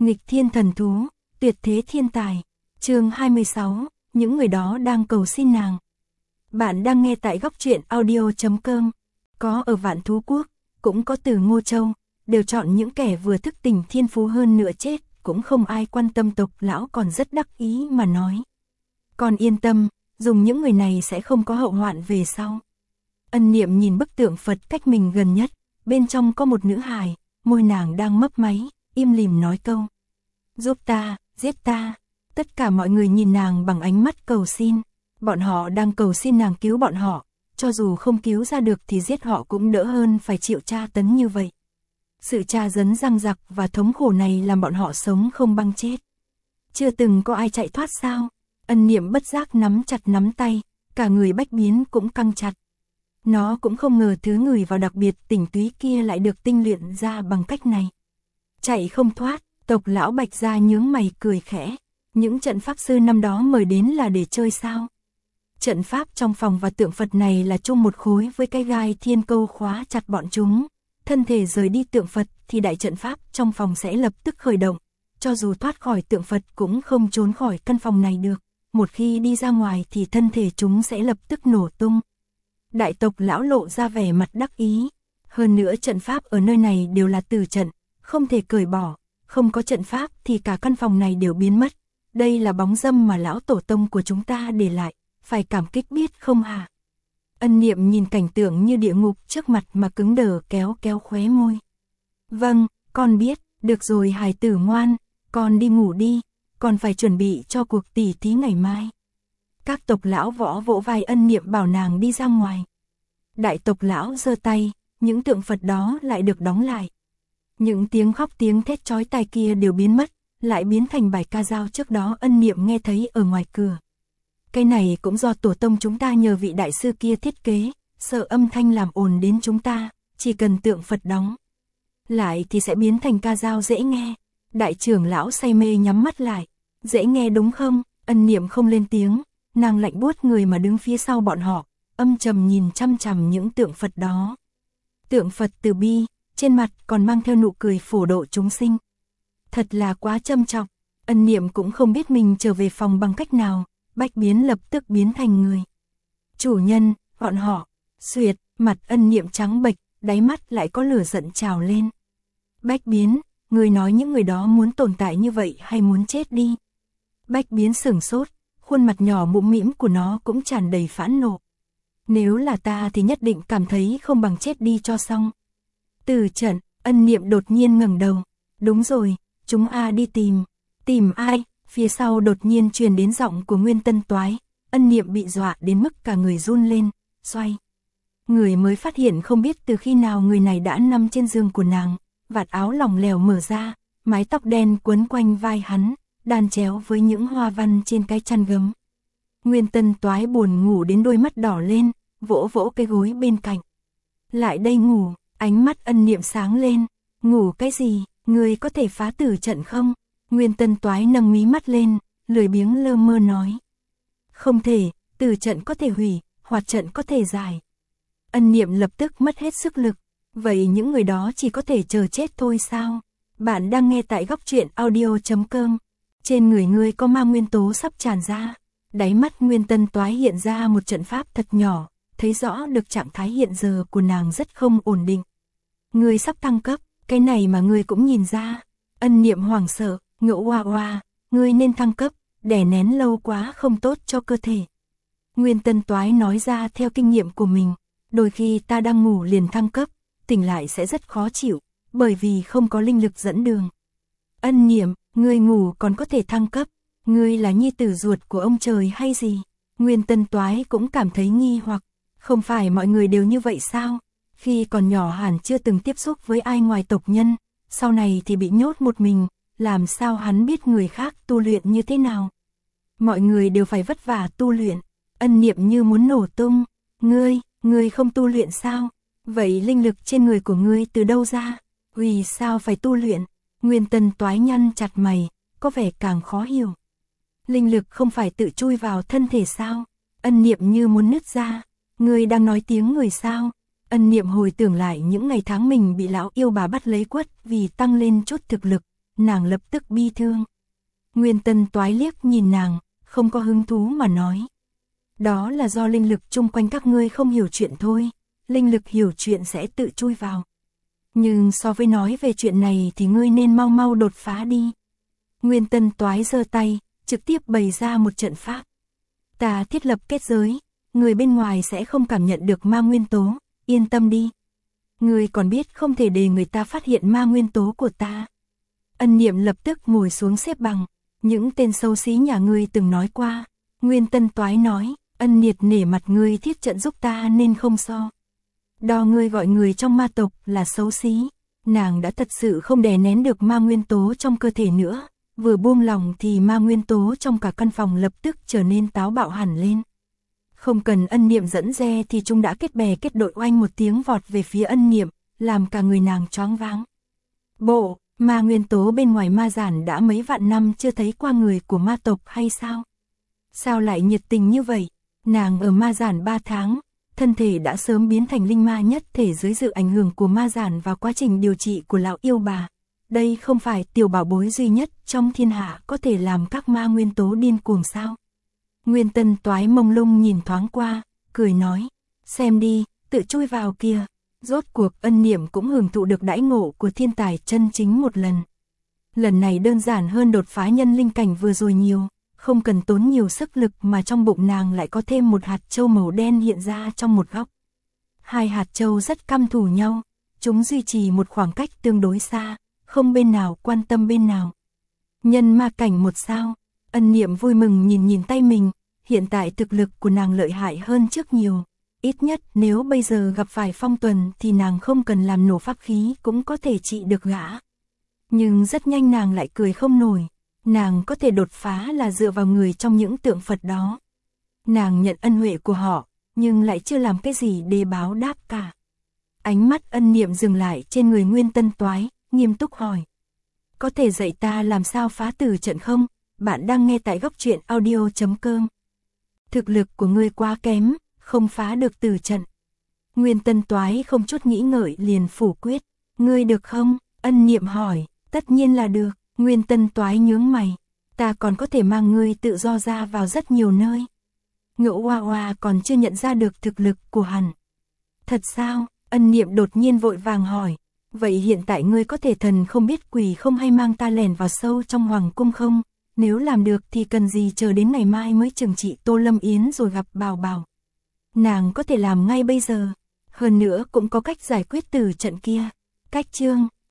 Nghịch thiên thần thú, tuyệt thế thiên tài. Chương 26, những người đó đang cầu xin nàng. Bạn đang nghe tại góc truyện audio.com. Có ở Vạn Thú Quốc, cũng có từ Ngô Châu, đều chọn những kẻ vừa thức tỉnh thiên phú hơn nữa chết, cũng không ai quan tâm. Tộc lão còn rất đắc ý mà nói. Con yên tâm, dùng những người này sẽ không có hậu hoạn về sau. Ân Niệm nhìn bức tượng Phật cách mình gần nhất, bên trong có một nữ hài, môi nàng đang mấp máy, im lìm nói câu. Giúp ta, giết ta. Tất cả mọi người nhìn nàng bằng ánh mắt cầu xin. Bọn họ đang cầu xin nàng cứu bọn họ, cho dù không cứu ra được thì giết họ cũng đỡ hơn phải chịu tra tấn như vậy. Sự tra tấn răng rặc và thống khổ này làm bọn họ sống không bằng chết. Chưa từng có ai chạy thoát sao? Ân Niệm bất giác nắm chặt nắm tay, cả người Bách Biến cũng căng chặt. Nó cũng không ngờ thứ người vào đặc biệt tinh túy kia lại được tinh luyện ra bằng cách này. Chạy không thoát, tộc lão Bạch gia nhướng mày cười khẽ. Những trận pháp sư năm đó mời đến là để chơi sao? Trận pháp trong phòng và tượng Phật này là chung một khối với cái gai thiên câu khóa chặt bọn chúng. Thân thể rời đi tượng Phật thì đại trận pháp trong phòng sẽ lập tức khởi động. Cho dù thoát khỏi tượng Phật cũng không trốn khỏi căn phòng này được. Một khi đi ra ngoài thì thân thể chúng sẽ lập tức nổ tung. Đại tộc lão lộ ra vẻ mặt đắc ý. Hơn nữa trận pháp ở nơi này đều là tử trận, không thể cởi bỏ. Không có trận pháp thì cả căn phòng này đều biến mất. Đây là bóng dâm mà lão tổ tông của chúng ta để lại, phải cảm kích biết không hả? Ân Niệm nhìn cảnh tượng như địa ngục trước mặt mà cứng đờ kéo kéo khóe môi. Vâng, con biết, được rồi hài tử ngoan, con đi ngủ đi, con phải chuẩn bị cho cuộc tỉ thí ngày mai. Các tộc lão võ vỗ vai Ân Niệm bảo nàng đi ra ngoài. Đại tộc lão giơ tay, những tượng Phật đó lại được đóng lại. Những tiếng khóc tiếng thét chói tai kia đều biến mất, lại biến thành bài ca dao trước đó Ân Niệm nghe thấy ở ngoài cửa. Cái này cũng do tổ tông chúng ta nhờ vị đại sư kia thiết kế, sợ âm thanh làm ồn đến chúng ta, chỉ cần tượng Phật đóng lại thì sẽ biến thành ca dao dễ nghe. Đại trưởng lão say mê nhắm mắt lại. Dễ nghe đúng không? Ân Niệm không lên tiếng, nàng lạnh buốt người mà đứng phía sau bọn họ, âm trầm nhìn chăm chằm những tượng Phật đó. Tượng Phật từ bi, trên mặt còn mang theo nụ cười phổ độ chúng sinh. Thật là quá châm chọc. Ân Niệm cũng không biết mình trở về phòng bằng cách nào. Bách Biến lập tức biến thành người. Chủ nhân, bọn họ. Xuyệt, mặt Ân Niệm trắng bệch, đáy mắt lại có lửa giận trào lên. Bách Biến, người nói những người đó muốn tồn tại như vậy hay muốn chết đi? Bách Biến sửng sốt, khuôn mặt nhỏ mũm mĩm của nó cũng tràn đầy phẫn nộ. Nếu là ta thì nhất định cảm thấy không bằng chết đi cho xong. Từ trận, Ân Niệm đột nhiên ngẩng đầu. Đúng rồi, chúng đi tìm. Tìm ai? Phía sau đột nhiên truyền đến giọng của Nguyên Tân Toái. Ân Niệm bị dọa đến mức cả người run lên, xoay. Người mới phát hiện không biết từ khi nào người này đã nằm trên giường của nàng, vạt áo lỏng lẻo mở ra, mái tóc đen quấn quanh vai hắn, đan chéo với những hoa văn trên cái chăn gấm. Nguyên Tân Toái buồn ngủ đến đôi mắt đỏ lên, vỗ vỗ cái gối bên cạnh. Lại đây ngủ, ánh mắt Ân Niệm sáng lên. Ngủ cái gì, người có thể phá tử trận không? Nguyên Tân Toái nâng mí mắt lên, lười biếng lơ mơ nói. Không thể, tử trận có thể hủy, hoạt trận có thể giải. Ân Niệm lập tức mất hết sức lực. Vậy những người đó chỉ có thể chờ chết thôi sao? Bạn đang nghe tại góc truyện audio.com. Trên người ngươi có ma nguyên tố sắp tràn ra. Đáy mắt Nguyên Tân Toái hiện ra một trận pháp thật nhỏ, thấy rõ được trạng thái hiện giờ của nàng rất không ổn định. Ngươi sắp thăng cấp, cái này mà ngươi cũng nhìn ra. Ân Niệm hoảng sợ, ngộ oa oa, ngươi nên thăng cấp, đè nén lâu quá không tốt cho cơ thể. Nguyên Tân Toái nói ra theo kinh nghiệm của mình, đôi khi ta đang ngủ liền thăng cấp, tỉnh lại sẽ rất khó chịu, bởi vì không có linh lực dẫn đường. Ân Niệm, ngươi ngủ còn có thể thăng cấp, ngươi là nhi tử ruột của ông trời hay gì? Nguyên Tân Toái cũng cảm thấy nghi hoặc, không phải mọi người đều như vậy sao? Khi còn nhỏ hẳn chưa từng tiếp xúc với ai ngoài tộc nhân, sau này thì bị nhốt một mình, làm sao hắn biết người khác tu luyện như thế nào? Mọi người đều phải vất vả tu luyện. Ân Niệm như muốn nổ tung. Ngươi không tu luyện sao? Vậy linh lực trên người của ngươi từ đâu ra? Vì sao phải tu luyện? Nguyên Tân Toái nhăn chặt mày, có vẻ càng khó hiểu. Linh lực không phải tự chui vào thân thể sao? Ân Niệm như muốn nứt ra. Ngươi đang nói tiếng người sao? Ân Niệm hồi tưởng lại những ngày tháng mình bị lão yêu bà bắt lấy quất vì tăng lên chút thực lực, nàng lập tức bi thương. Nguyên Tân Toái liếc nhìn nàng, không có hứng thú mà nói. Đó là do linh lực chung quanh các ngươi không hiểu chuyện thôi, linh lực hiểu chuyện sẽ tự chui vào. Nhưng so với nói về chuyện này thì ngươi nên mau mau đột phá đi. Nguyên Tân Toái giơ tay, trực tiếp bày ra một trận pháp. Ta thiết lập kết giới, người bên ngoài sẽ không cảm nhận được ma nguyên tố, yên tâm đi. Ngươi còn biết không thể để người ta phát hiện ma nguyên tố của ta. Ân Niệm lập tức ngồi xuống xếp bằng, những tên xấu xí nhà ngươi từng nói qua. Nguyên Tân Toái nói, Ân Niệt nể mặt ngươi thiết trận giúp ta nên không so. Đo ngươi gọi người trong ma tộc là xấu xí, nàng đã thật sự không đè nén được ma nguyên tố trong cơ thể nữa, vừa buông lòng thì ma nguyên tố trong cả căn phòng lập tức trở nên táo bạo hẳn lên. Không cần Ân Niệm dẫn dê thì chúng đã kết bè kết đội oanh một tiếng vọt về phía Ân Niệm, làm cả người nàng choáng váng. Bộ, ma nguyên tố bên ngoài ma giản đã mấy vạn năm chưa thấy qua người của ma tộc hay sao? Sao lại nhiệt tình như vậy? Nàng ở ma giản 3 tháng, thân thể đã sớm biến thành linh ma nhất thể dưới sự ảnh hưởng của ma giản và quá trình điều trị của lão yêu bà. Đây không phải tiểu bảo bối duy nhất trong thiên hạ có thể làm các ma nguyên tố điên cuồng sao? Nguyên Tân Toái mông lung nhìn thoáng qua, cười nói, xem đi, tự chui vào kìa. Rốt cuộc Ân Niệm cũng hưởng thụ được đãi ngộ của thiên tài chân chính một lần. Lần này đơn giản hơn đột phá nhân linh cảnh vừa rồi nhiều, không cần tốn nhiều sức lực mà trong bụng nàng lại có thêm một hạt châu màu đen hiện ra trong một góc. Hai hạt châu rất căm thù nhau, chúng duy trì một khoảng cách tương đối xa, không bên nào quan tâm bên nào. Nhân ma cảnh một sao, Ân Niệm vui mừng nhìn tay mình, hiện tại thực lực của nàng lợi hại hơn trước nhiều. Ít nhất nếu bây giờ gặp phải Phong Tuần thì nàng không cần làm nổ pháp khí cũng có thể trị được gã. Nhưng rất nhanh nàng lại cười không nổi, nàng có thể đột phá là dựa vào người trong những tượng Phật đó. Nàng nhận ân huệ của họ, nhưng lại chưa làm cái gì để báo đáp cả. Ánh mắt Ân Niệm dừng lại trên người Nguyên Tân Toái, nghiêm túc hỏi. Có thể dạy ta làm sao phá tử trận không? Bạn đang nghe tại Góc Truyện Audio.com. Thực lực của ngươi quá kém, không phá được tử trận. Nguyên Tân Toái không chút nghĩ ngợi liền phủ quyết. Ngươi được không? Ân Niệm hỏi. Tất nhiên là được. Nguyên Tân Toái nhướng mày. Ta còn có thể mang ngươi tự do ra vào rất nhiều nơi. Ngũ Hoa Hoa còn chưa nhận ra được thực lực của hắn. Thật sao? Ân Niệm đột nhiên vội vàng hỏi. Vậy hiện tại ngươi có thể thần không biết quỷ không hay mang ta lẻn vào sâu trong hoàng cung không? Nếu làm được thì cần gì chờ đến ngày mai mới trừng trị Tô Lâm Yến rồi gặp Bảo Bảo. Nàng có thể làm ngay bây giờ. Hơn nữa cũng có cách giải quyết tử trận kia. Cách chương